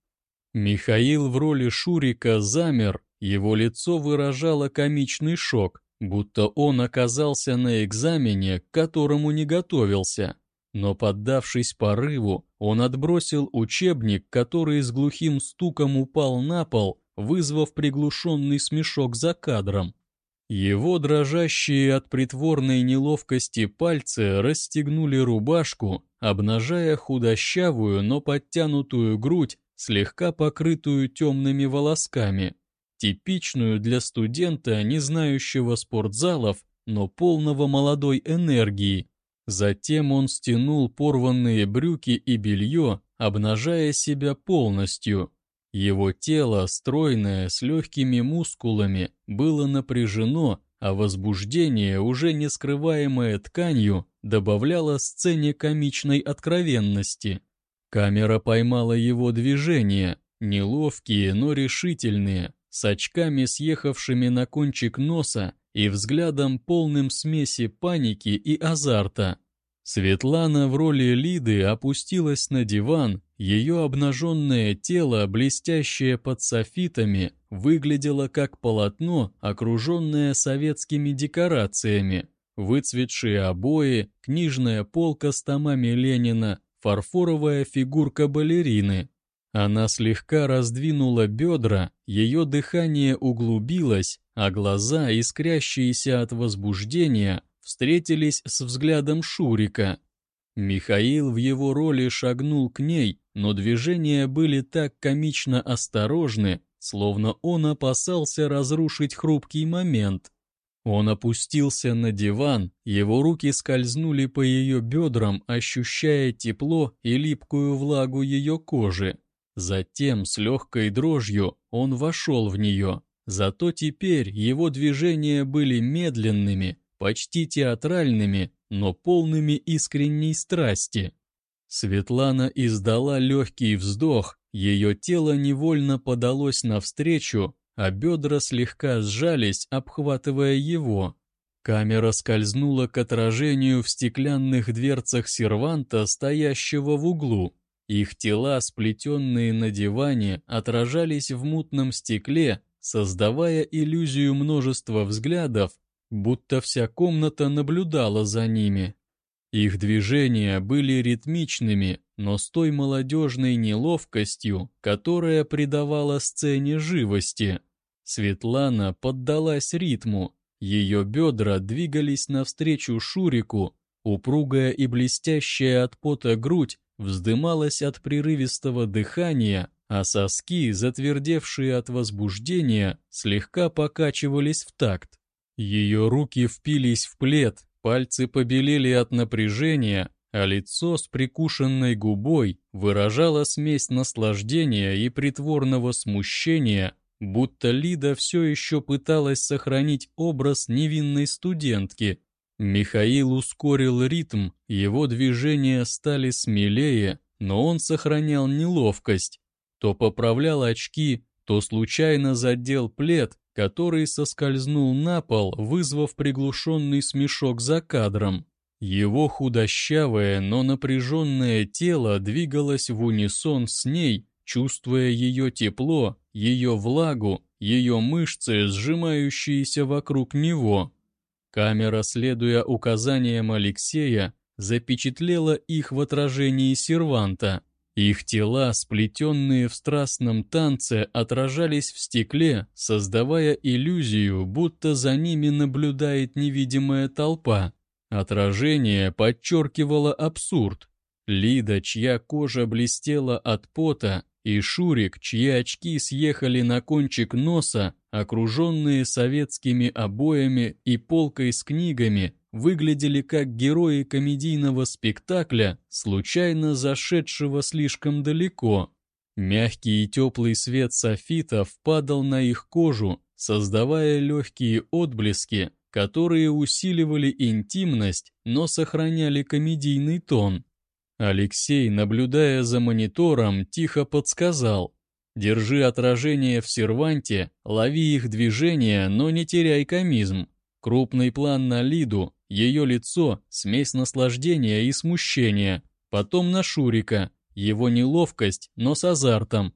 Михаил в роли Шурика замер, его лицо выражало комичный шок, будто он оказался на экзамене, к которому не готовился. Но, поддавшись порыву, он отбросил учебник, который с глухим стуком упал на пол, вызвав приглушенный смешок за кадром. Его дрожащие от притворной неловкости пальцы расстегнули рубашку, обнажая худощавую, но подтянутую грудь, слегка покрытую темными волосками, типичную для студента, не знающего спортзалов, но полного молодой энергии. Затем он стянул порванные брюки и белье, обнажая себя полностью. Его тело, стройное, с легкими мускулами, было напряжено, а возбуждение, уже не скрываемое тканью, добавляло сцене комичной откровенности. Камера поймала его движения, неловкие, но решительные, с очками, съехавшими на кончик носа, и взглядом полным смеси паники и азарта. Светлана в роли Лиды опустилась на диван, ее обнаженное тело, блестящее под софитами, выглядело как полотно, окруженное советскими декорациями, выцветшие обои, книжная полка с томами Ленина, фарфоровая фигурка балерины. Она слегка раздвинула бедра, ее дыхание углубилось, а глаза, искрящиеся от возбуждения, встретились с взглядом Шурика. Михаил в его роли шагнул к ней, но движения были так комично осторожны, словно он опасался разрушить хрупкий момент. Он опустился на диван, его руки скользнули по ее бедрам, ощущая тепло и липкую влагу ее кожи. Затем с легкой дрожью он вошел в нее, зато теперь его движения были медленными, почти театральными, но полными искренней страсти. Светлана издала легкий вздох, ее тело невольно подалось навстречу, а бедра слегка сжались, обхватывая его. Камера скользнула к отражению в стеклянных дверцах серванта, стоящего в углу. Их тела, сплетенные на диване, отражались в мутном стекле, создавая иллюзию множества взглядов, будто вся комната наблюдала за ними. Их движения были ритмичными, но с той молодежной неловкостью, которая придавала сцене живости. Светлана поддалась ритму, ее бедра двигались навстречу Шурику, упругая и блестящая от пота грудь вздымалась от прерывистого дыхания, а соски, затвердевшие от возбуждения, слегка покачивались в такт. Ее руки впились в плед, пальцы побелели от напряжения, а лицо с прикушенной губой выражало смесь наслаждения и притворного смущения, будто Лида все еще пыталась сохранить образ невинной студентки. Михаил ускорил ритм, его движения стали смелее, но он сохранял неловкость. То поправлял очки, то случайно задел плед, который соскользнул на пол, вызвав приглушенный смешок за кадром. Его худощавое, но напряженное тело двигалось в унисон с ней, чувствуя ее тепло, ее влагу, ее мышцы, сжимающиеся вокруг него. Камера, следуя указаниям Алексея, запечатлела их в отражении серванта. Их тела, сплетенные в страстном танце, отражались в стекле, создавая иллюзию, будто за ними наблюдает невидимая толпа. Отражение подчеркивало абсурд. Лида, чья кожа блестела от пота, и Шурик, чьи очки съехали на кончик носа, окруженные советскими обоями и полкой с книгами, выглядели как герои комедийного спектакля, случайно зашедшего слишком далеко. Мягкий и теплый свет софитов падал на их кожу, создавая легкие отблески, которые усиливали интимность, но сохраняли комедийный тон. Алексей, наблюдая за монитором, тихо подсказал: «Держи отражение в серванте, лови их движения, но не теряй комизм. Крупный план на Лиду, ее лицо, смесь наслаждения и смущения. Потом на Шурика, его неловкость, но с азартом».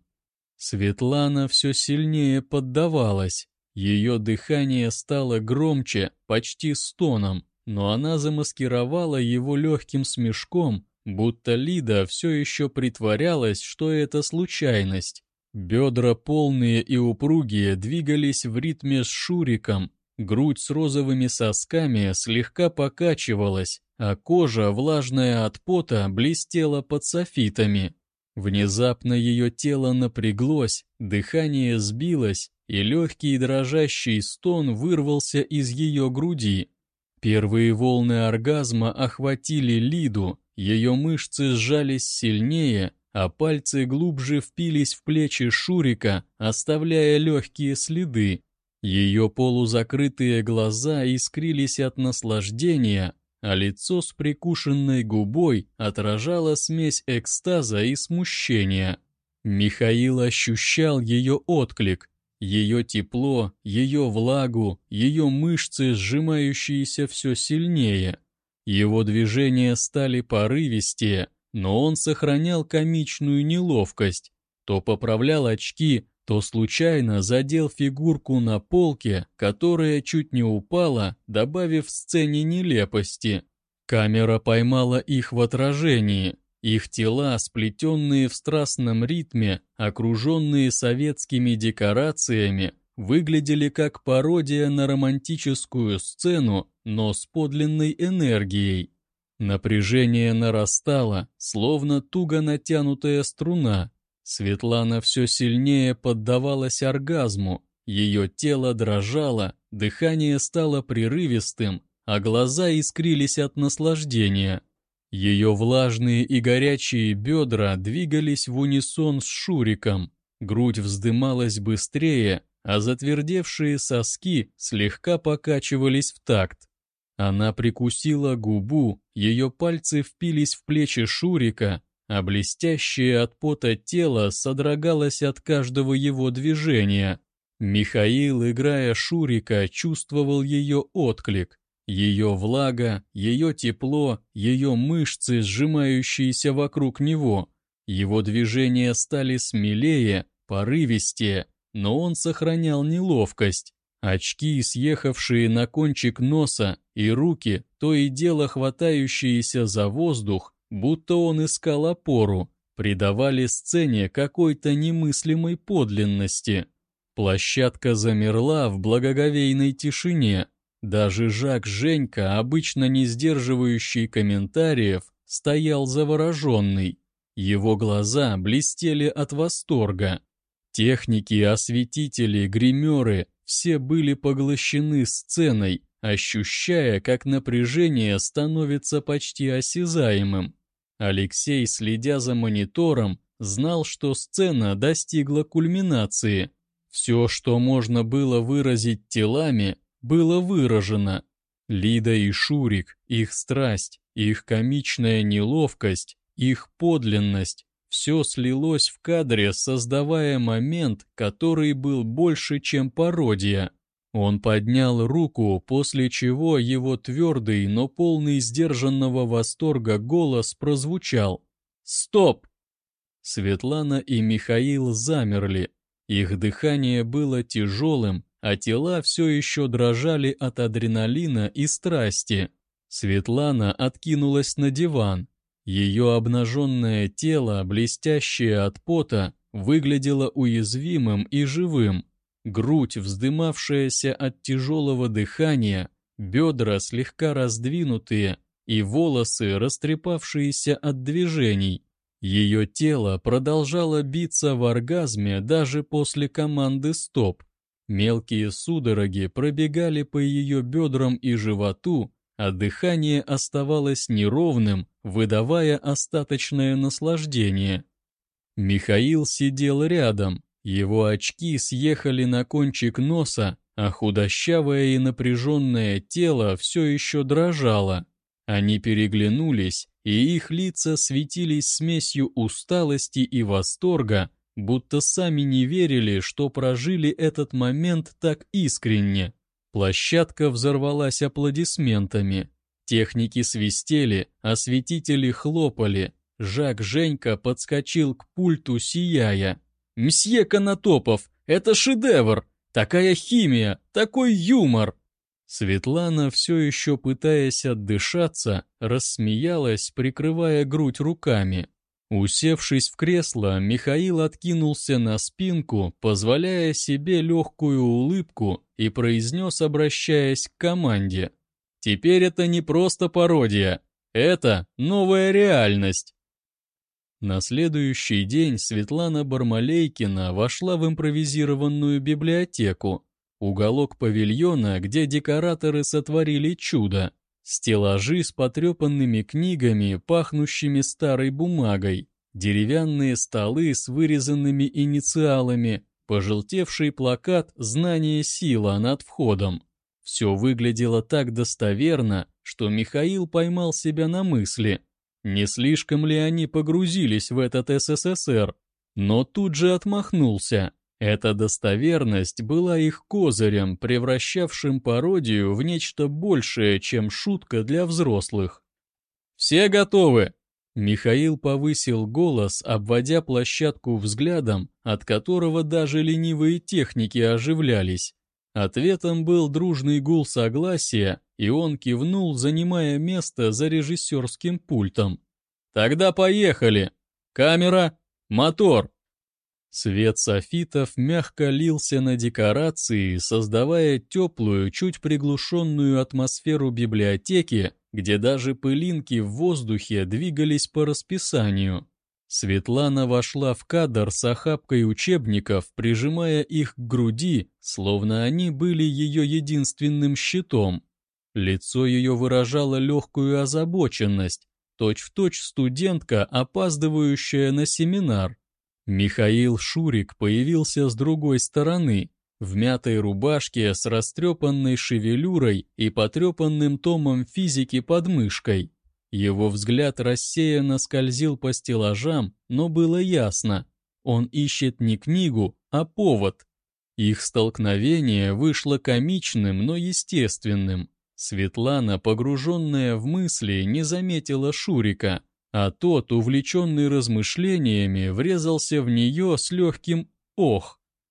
Светлана все сильнее поддавалась. Ее дыхание стало громче, почти стоном, но она замаскировала его легким смешком, будто Лида все еще притворялась, что это случайность. Бедра полные и упругие двигались в ритме с Шуриком, грудь с розовыми сосками слегка покачивалась, а кожа, влажная от пота, блестела под софитами. Внезапно ее тело напряглось, дыхание сбилось, и легкий дрожащий стон вырвался из ее груди. Первые волны оргазма охватили Лиду, ее мышцы сжались сильнее, а пальцы глубже впились в плечи Шурика, оставляя легкие следы. Ее полузакрытые глаза искрились от наслаждения, а лицо с прикушенной губой отражало смесь экстаза и смущения. Михаил ощущал ее отклик, ее тепло, ее влагу, ее мышцы, сжимающиеся все сильнее. Его движения стали порывистее, но он сохранял комичную неловкость. То поправлял очки, то случайно задел фигурку на полке, которая чуть не упала, добавив сцене нелепости. Камера поймала их в отражении. Их тела, сплетенные в страстном ритме, окруженные советскими декорациями, выглядели как пародия на романтическую сцену, но с подлинной энергией. Напряжение нарастало, словно туго натянутая струна. Светлана все сильнее поддавалась оргазму, ее тело дрожало, дыхание стало прерывистым, а глаза искрились от наслаждения. Ее влажные и горячие бедра двигались в унисон с Шуриком, грудь вздымалась быстрее, а затвердевшие соски слегка покачивались в такт. Она прикусила губу, ее пальцы впились в плечи Шурика, а блестящее от пота тело содрогалось от каждого его движения. Михаил, играя Шурика, чувствовал ее отклик. Ее влага, ее тепло, ее мышцы, сжимающиеся вокруг него. Его движения стали смелее, порывистее, но он сохранял неловкость. Очки, съехавшие на кончик носа, и руки, то и дело хватающиеся за воздух, будто он искал опору, придавали сцене какой-то немыслимой подлинности. Площадка замерла в благоговейной тишине. Даже Жак Женька, обычно не сдерживающий комментариев, стоял завороженный. Его глаза блестели от восторга. Техники, осветители, гримеры — все были поглощены сценой, ощущая, как напряжение становится почти осязаемым. Алексей, следя за монитором, знал, что сцена достигла кульминации. Все, что можно было выразить телами, было выражено. Лида и Шурик, их страсть, их комичная неловкость, их подлинность — все слилось в кадре, создавая момент, который был больше, чем пародия. Он поднял руку, после чего его твердый, но полный сдержанного восторга голос прозвучал: «Стоп!». Светлана и Михаил замерли. Их дыхание было тяжелым, а тела все еще дрожали от адреналина и страсти. Светлана откинулась на диван. Ее обнаженное тело, блестящее от пота, выглядело уязвимым и живым. Грудь, вздымавшаяся от тяжелого дыхания, бедра слегка раздвинутые и волосы, растрепавшиеся от движений. Ее тело продолжало биться в оргазме даже после команды «Стоп». Мелкие судороги пробегали по ее бедрам и животу, а дыхание оставалось неровным, выдавая остаточное наслаждение. Михаил сидел рядом, его очки съехали на кончик носа, а худощавое и напряженное тело все еще дрожало. Они переглянулись, и их лица светились смесью усталости и восторга, будто сами не верили, что прожили этот момент так искренне. Площадка взорвалась аплодисментами. Техники свистели, осветители хлопали. Жак Женька подскочил к пульту, сияя. «Мсье Конотопов, это шедевр! Такая химия, такой юмор!» Светлана, все еще пытаясь отдышаться, рассмеялась, прикрывая грудь руками. Усевшись в кресло, Михаил откинулся на спинку, позволяя себе легкую улыбку, и произнес, обращаясь к команде: «Теперь это не просто пародия, это новая реальность». На следующий день Светлана Бармалейкина вошла в импровизированную библиотеку, уголок павильона, где декораторы сотворили чудо. Стеллажи с потрепанными книгами, пахнущими старой бумагой, деревянные столы с вырезанными инициалами, пожелтевший плакат «Знание — сила» над входом. Все выглядело так достоверно, что Михаил поймал себя на мысли, не слишком ли они погрузились в этот СССР, но тут же отмахнулся. Эта достоверность была их козырем, превращавшим пародию в нечто большее, чем шутка для взрослых. «Все готовы?» Михаил повысил голос, обводя площадку взглядом, от которого даже ленивые техники оживлялись. Ответом был дружный гул согласия, и он кивнул, занимая место за режиссерским пультом. «Тогда поехали! Камера, мотор!» Свет софитов мягко лился на декорации, создавая теплую, чуть приглушенную атмосферу библиотеки, где даже пылинки в воздухе двигались по расписанию. Светлана вошла в кадр с охапкой учебников, прижимая их к груди, словно они были ее единственным щитом. Лицо ее выражало легкую озабоченность, точь-в-точь студентка, опаздывающая на семинар. Михаил Шурик появился с другой стороны, в мятой рубашке с растрепанной шевелюрой и потрепанным томом физики под мышкой. Его взгляд рассеянно скользил по стеллажам, но было ясно, он ищет не книгу, а повод. Их столкновение вышло комичным, но естественным. Светлана, погруженная в мысли, не заметила Шурика, а тот, увлеченный размышлениями, врезался в нее с легким «ох».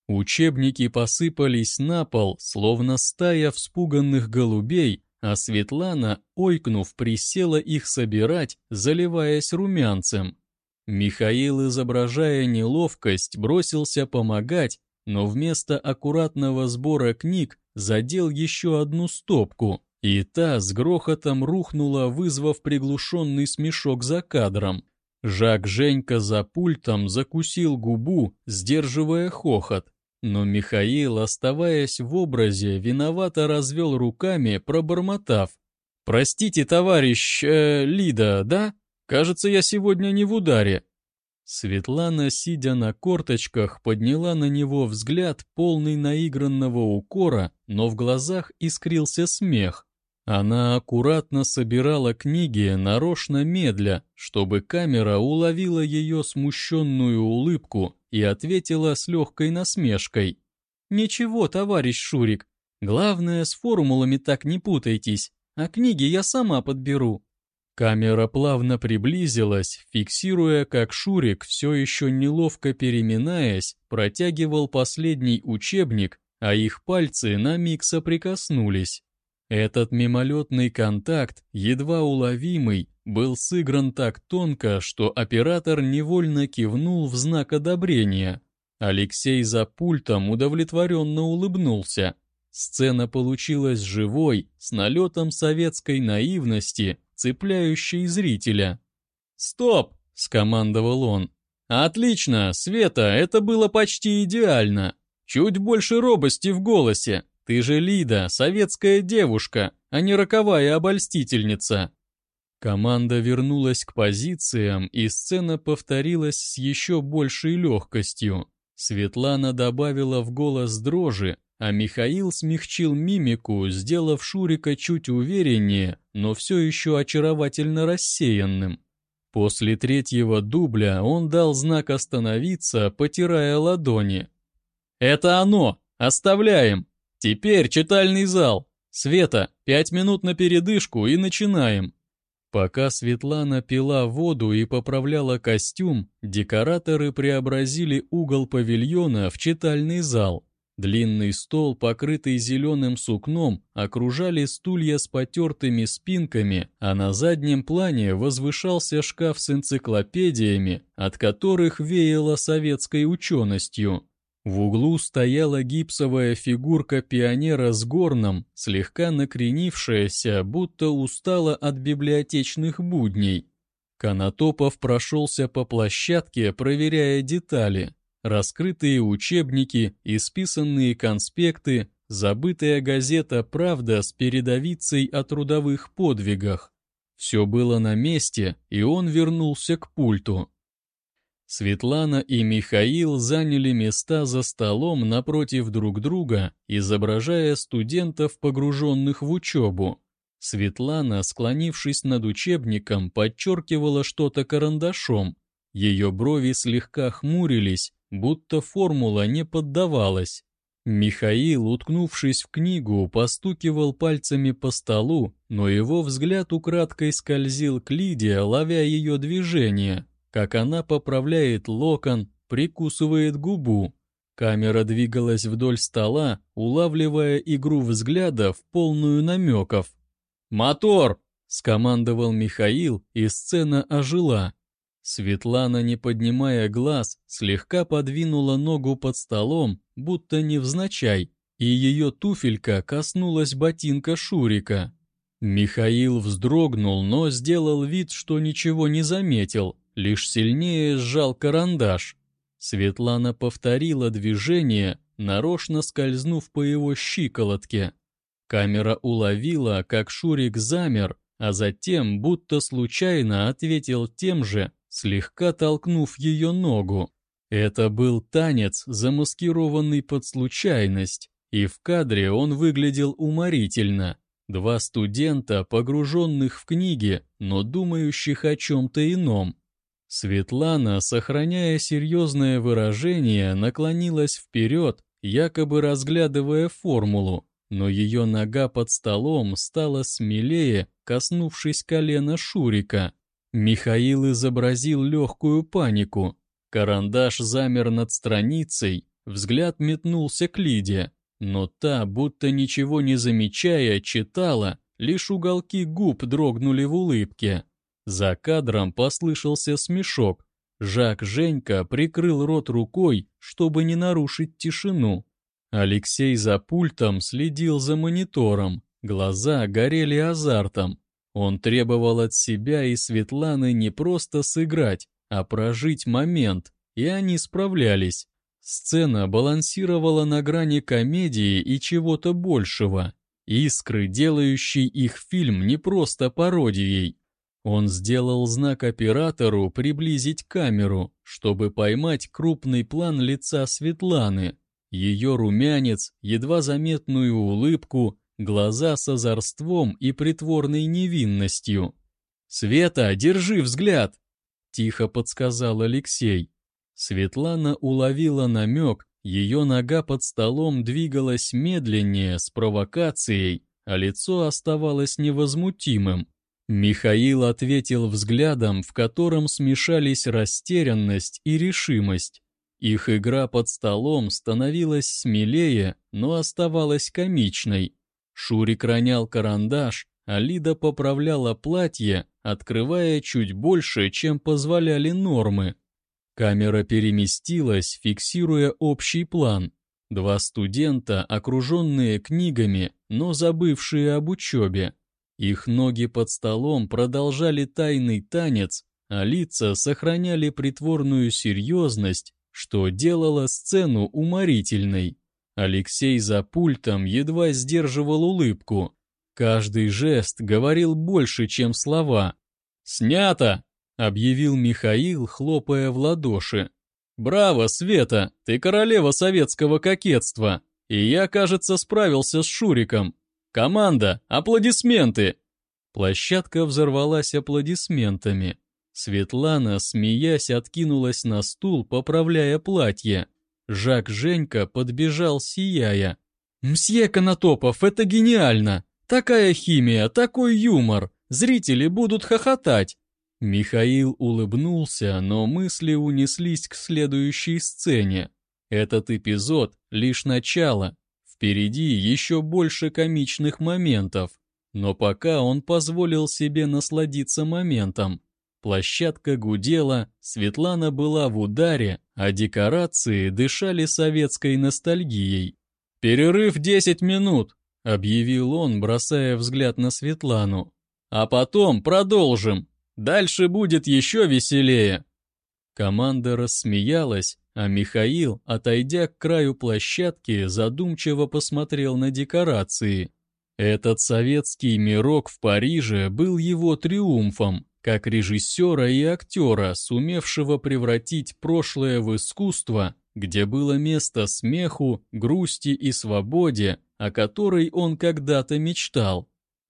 Учебники посыпались на пол, словно стая вспуганных голубей, а Светлана, ойкнув, присела их собирать, заливаясь румянцем. Михаил, изображая неловкость, бросился помогать, но вместо аккуратного сбора книг задел еще одну стопку, и та с грохотом рухнула, вызвав приглушенный смешок за кадром. Жак Женька за пультом закусил губу, сдерживая хохот. Но Михаил, оставаясь в образе, виновато развел руками, пробормотав: «Простите, товарищ, Лида, да? Кажется, я сегодня не в ударе». Светлана, сидя на корточках, подняла на него взгляд, полный наигранного укора, но в глазах искрился смех. Она аккуратно собирала книги, нарочно медля, чтобы камера уловила ее смущенную улыбку и ответила с легкой насмешкой. «Ничего, товарищ Шурик, главное, с формулами так не путайтесь, а книги я сама подберу». Камера плавно приблизилась, фиксируя, как Шурик, все еще неловко переминаясь, протягивал последний учебник, а их пальцы на миг соприкоснулись. Этот мимолетный контакт, едва уловимый, был сыгран так тонко, что оператор невольно кивнул в знак одобрения. Алексей за пультом удовлетворенно улыбнулся. Сцена получилась живой, с налетом советской наивности, цепляющей зрителя. «Стоп!» — скомандовал он. «Отлично, Света, это было почти идеально. Чуть больше робости в голосе. Ты же Лида, советская девушка, а не роковая обольстительница». Команда вернулась к позициям, и сцена повторилась с еще большей легкостью. Светлана добавила в голос дрожи, а Михаил смягчил мимику, сделав Шурика чуть увереннее, но все еще очаровательно рассеянным. После третьего дубля он дал знак остановиться, потирая ладони. «Это оно! Оставляем! Теперь читальный зал! Света, 5 минут на передышку и начинаем!» Пока Светлана пила воду и поправляла костюм, декораторы преобразили угол павильона в читальный зал. Длинный стол, покрытый зеленым сукном, окружали стулья с потертыми спинками, а на заднем плане возвышался шкаф с энциклопедиями, от которых веяло советской ученостью. В углу стояла гипсовая фигурка пионера с горном, слегка накренившаяся, будто устала от библиотечных будней. Конотопов прошелся по площадке, проверяя детали. Раскрытые учебники, исписанные конспекты, забытая газета «Правда» с передовицей о трудовых подвигах. Все было на месте, и он вернулся к пульту. Светлана и Михаил заняли места за столом напротив друг друга, изображая студентов, погруженных в учебу. Светлана, склонившись над учебником, подчеркивала что-то карандашом. Ее брови слегка хмурились, будто формула не поддавалась. Михаил, уткнувшись в книгу, постукивал пальцами по столу, но его взгляд украдкой скользил к Лиде, ловя ее движение, как она поправляет локон, прикусывает губу. Камера двигалась вдоль стола, улавливая игру взглядов, полную намеков. «Мотор!» — скомандовал Михаил, и сцена ожила. Светлана, не поднимая глаз, слегка подвинула ногу под столом, будто невзначай, и ее туфелька коснулась ботинка Шурика. Михаил вздрогнул, но сделал вид, что ничего не заметил, лишь сильнее сжал карандаш. Светлана повторила движение, нарочно скользнув по его щиколотке. Камера уловила, как Шурик замер, а затем, будто случайно, ответил тем же, слегка толкнув ее ногу. Это был танец, замаскированный под случайность, и в кадре он выглядел уморительно. Два студента, погруженных в книги, но думающих о чем-то ином. Светлана, сохраняя серьезное выражение, наклонилась вперед, якобы разглядывая формулу, но ее нога под столом стала смелее, коснувшись колена Шурика. Михаил изобразил легкую панику. Карандаш замер над страницей, Взгляд метнулся к Лиде, но та, будто ничего не замечая, читала, лишь уголки губ дрогнули в улыбке. За кадром послышался смешок. Жак Женька прикрыл рот рукой, чтобы не нарушить тишину. Алексей за пультом следил за монитором, глаза горели азартом. Он требовал от себя и Светланы не просто сыграть, а прожить момент, и они справлялись. Сцена балансировала на грани комедии и чего-то большего. Искры, делающие их фильм не просто пародией. Он сделал знак оператору приблизить камеру, чтобы поймать крупный план лица Светланы. Ее румянец, едва заметную улыбку, глаза с озорством и притворной невинностью. «Света, держи взгляд!» — тихо подсказал Алексей. Светлана уловила намек, ее нога под столом двигалась медленнее, с провокацией, а лицо оставалось невозмутимым. Михаил ответил взглядом, в котором смешались растерянность и решимость. Их игра под столом становилась смелее, но оставалась комичной. Шурик ронял карандаш, а Лида поправляла платье, открывая чуть больше, чем позволяли нормы. Камера переместилась, фиксируя общий план. Два студента, окруженные книгами, но забывшие об учебе. Их ноги под столом продолжали тайный танец, а лица сохраняли притворную серьезность, что делало сцену уморительной. Алексей за пультом едва сдерживал улыбку. Каждый жест говорил больше, чем слова. «Снято!» — объявил Михаил, хлопая в ладоши. «Браво, Света! Ты королева советского кокетства! И я, кажется, справился с Шуриком! Команда, аплодисменты!» Площадка взорвалась аплодисментами. Светлана, смеясь, откинулась на стул, поправляя платье. Жак Женька подбежал, сияя. «Мсье Конотопов, это гениально! Такая химия, такой юмор! Зрители будут хохотать!» Михаил улыбнулся, но мысли унеслись к следующей сцене. Этот эпизод — лишь начало. Впереди еще больше комичных моментов. Но пока он позволил себе насладиться моментом. Площадка гудела, Светлана была в ударе, а декорации дышали советской ностальгией. «Перерыв 10 минут», — объявил он, бросая взгляд на Светлану. «А потом продолжим. Дальше будет еще веселее». Команда рассмеялась, а Михаил, отойдя к краю площадки, задумчиво посмотрел на декорации. Этот советский мирок в Париже был его триумфом, как режиссера и актера, сумевшего превратить прошлое в искусство, где было место смеху, грусти и свободе, о которой он когда-то мечтал.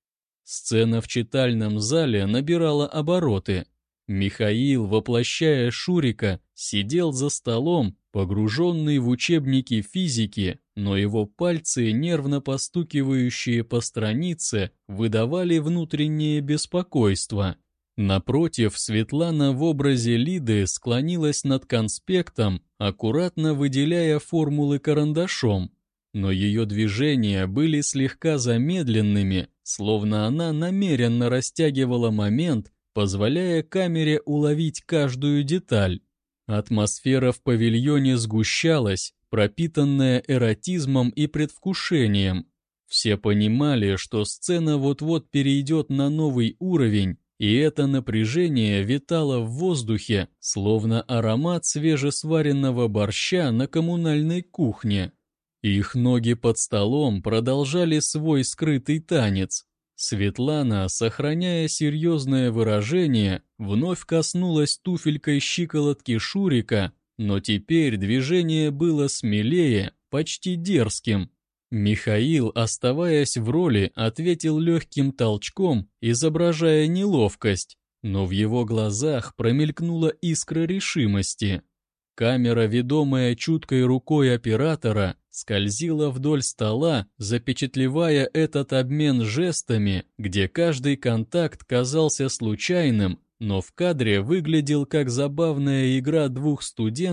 Сцена в читальном зале набирала обороты. Михаил, воплощая Шурика, сидел за столом, погруженный в учебники физики, но его пальцы, нервно постукивающие по странице, выдавали внутреннее беспокойство. Напротив, Светлана в образе Лиды склонилась над конспектом, аккуратно выделяя формулы карандашом. Но ее движения были слегка замедленными, словно она намеренно растягивала момент, позволяя камере уловить каждую деталь. Атмосфера в павильоне сгущалась, пропитанная эротизмом и предвкушением. Все понимали, что сцена вот-вот перейдет на новый уровень, и это напряжение витало в воздухе, словно аромат свежесваренного борща на коммунальной кухне. Их ноги под столом продолжали свой скрытый танец. Светлана, сохраняя серьезное выражение, вновь коснулась туфелькой щиколотки Шурика, но теперь движение было смелее, почти дерзким. Михаил, оставаясь в роли, ответил легким толчком, изображая неловкость, но в его глазах промелькнула искра решимости. Камера, ведомая чуткой рукой оператора, скользила вдоль стола, запечатлевая этот обмен жестами, где каждый контакт казался случайным, но в кадре выглядел как забавная игра двух студентов,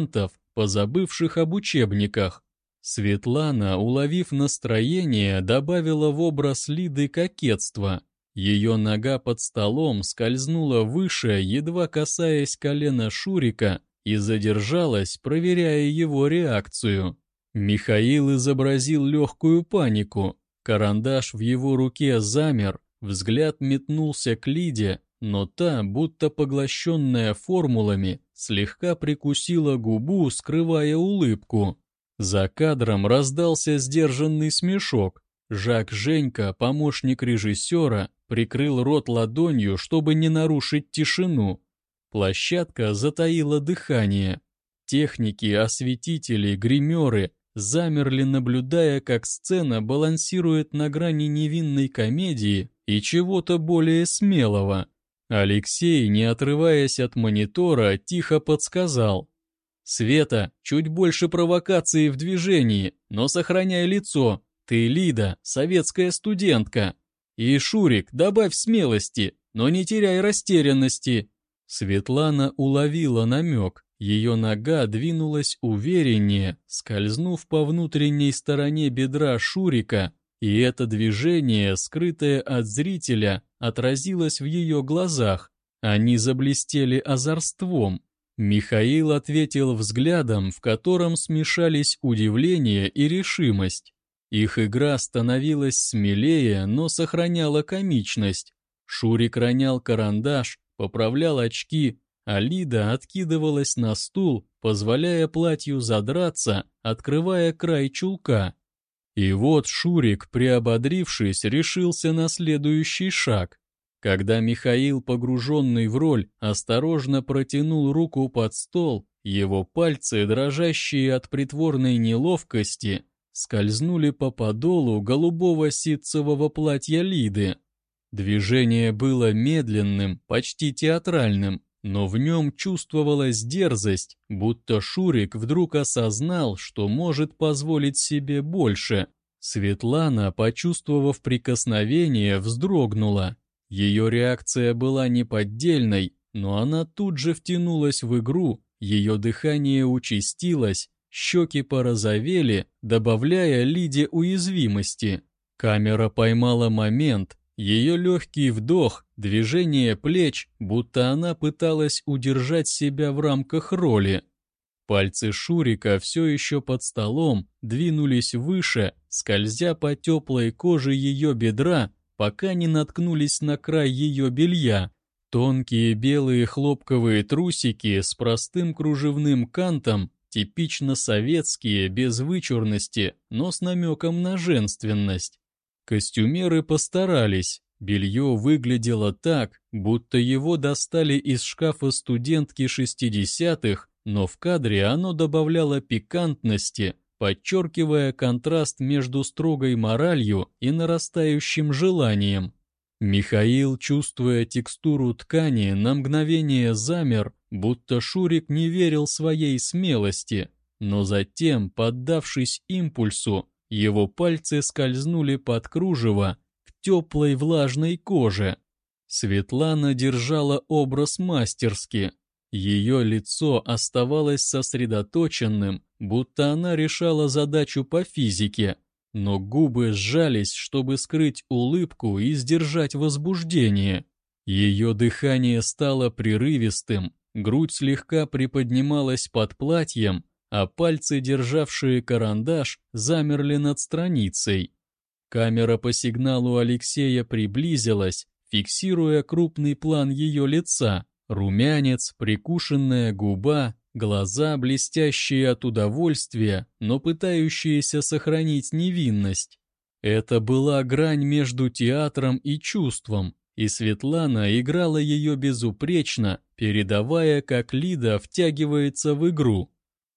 позабывших об учебниках. Светлана, уловив настроение, добавила в образ Лиды кокетство. Ее нога под столом скользнула выше, едва касаясь колена Шурика, и задержалась, проверяя его реакцию. Михаил изобразил легкую панику. Карандаш в его руке замер, взгляд метнулся к Лиде, но та, будто поглощенная формулами, слегка прикусила губу, скрывая улыбку. За кадром раздался сдержанный смешок. Жак Женька, помощник режиссера, прикрыл рот ладонью, чтобы не нарушить тишину. Площадка затаила дыхание. Техники, осветители, гримеры замерли, наблюдая, как сцена балансирует на грани невинной комедии и чего-то более смелого. Алексей, не отрываясь от монитора, тихо подсказал: «Света, чуть больше провокации в движении, но сохраняй лицо. Ты, Лида, советская студентка. И, Шурик, добавь смелости, но не теряй растерянности». Светлана уловила намек. Ее нога двинулась увереннее, скользнув по внутренней стороне бедра Шурика, и это движение, скрытое от зрителя, отразилось в ее глазах. Они заблестели озорством. Михаил ответил взглядом, в котором смешались удивление и решимость. Их игра становилась смелее, но сохраняла комичность. Шурик ронял карандаш, поправлял очки, а Лида откидывалась на стул, позволяя платью задраться, открывая край чулка. И вот Шурик, приободрившись, решился на следующий шаг. Когда Михаил, погруженный в роль, осторожно протянул руку под стол, его пальцы, дрожащие от притворной неловкости, скользнули по подолу голубого ситцевого платья Лиды. Движение было медленным, почти театральным, но в нем чувствовалась дерзость, будто Шурик вдруг осознал, что может позволить себе больше. Светлана, почувствовав прикосновение, вздрогнула. Ее реакция была неподдельной, но она тут же втянулась в игру, ее дыхание участилось, щеки порозовели, добавляя Лиде уязвимости. Камера поймала момент. Ее легкий вдох, движение плеч, будто она пыталась удержать себя в рамках роли. Пальцы Шурика все еще под столом двинулись выше, скользя по теплой коже ее бедра, пока не наткнулись на край ее белья. Тонкие белые хлопковые трусики с простым кружевным кантом, типично советские, без вычурности, но с намеком на женственность. Костюмеры постарались, белье выглядело так, будто его достали из шкафа студентки 60-х, но в кадре оно добавляло пикантности, подчеркивая контраст между строгой моралью и нарастающим желанием. Михаил, чувствуя текстуру ткани, на мгновение замер, будто Шурик не верил своей смелости, но затем, поддавшись импульсу, его пальцы скользнули под кружево к теплой влажной коже. Светлана держала образ мастерски. Ее лицо оставалось сосредоточенным, будто она решала задачу по физике, но губы сжались, чтобы скрыть улыбку и сдержать возбуждение. Ее дыхание стало прерывистым, грудь слегка приподнималась под платьем, а пальцы, державшие карандаш, замерли над страницей. Камера по сигналу Алексея приблизилась, фиксируя крупный план ее лица, румянец, прикушенная губа, глаза, блестящие от удовольствия, но пытающиеся сохранить невинность. Это была грань между театром и чувством, и Светлана играла ее безупречно, передавая, как Лида втягивается в игру.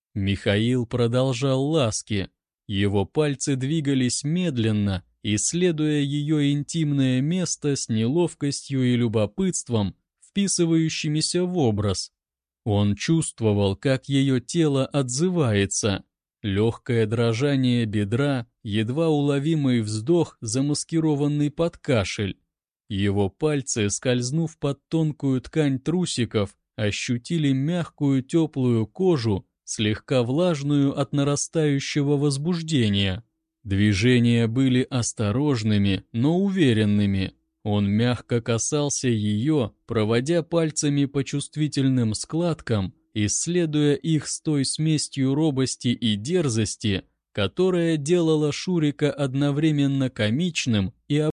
Михаил продолжал ласки. Его пальцы двигались медленно, исследуя ее интимное место с неловкостью и любопытством, вписывающимися в образ. Он чувствовал, как ее тело отзывается. Легкое дрожание бедра, едва уловимый вздох, замаскированный под кашель. Его пальцы, скользнув под тонкую ткань трусиков, ощутили мягкую теплую кожу, слегка влажную от нарастающего возбуждения. Движения были осторожными, но уверенными. Он мягко касался ее, проводя пальцами по чувствительным складкам, исследуя их с той смесью робости и дерзости, которая делала Шурика одновременно комичным и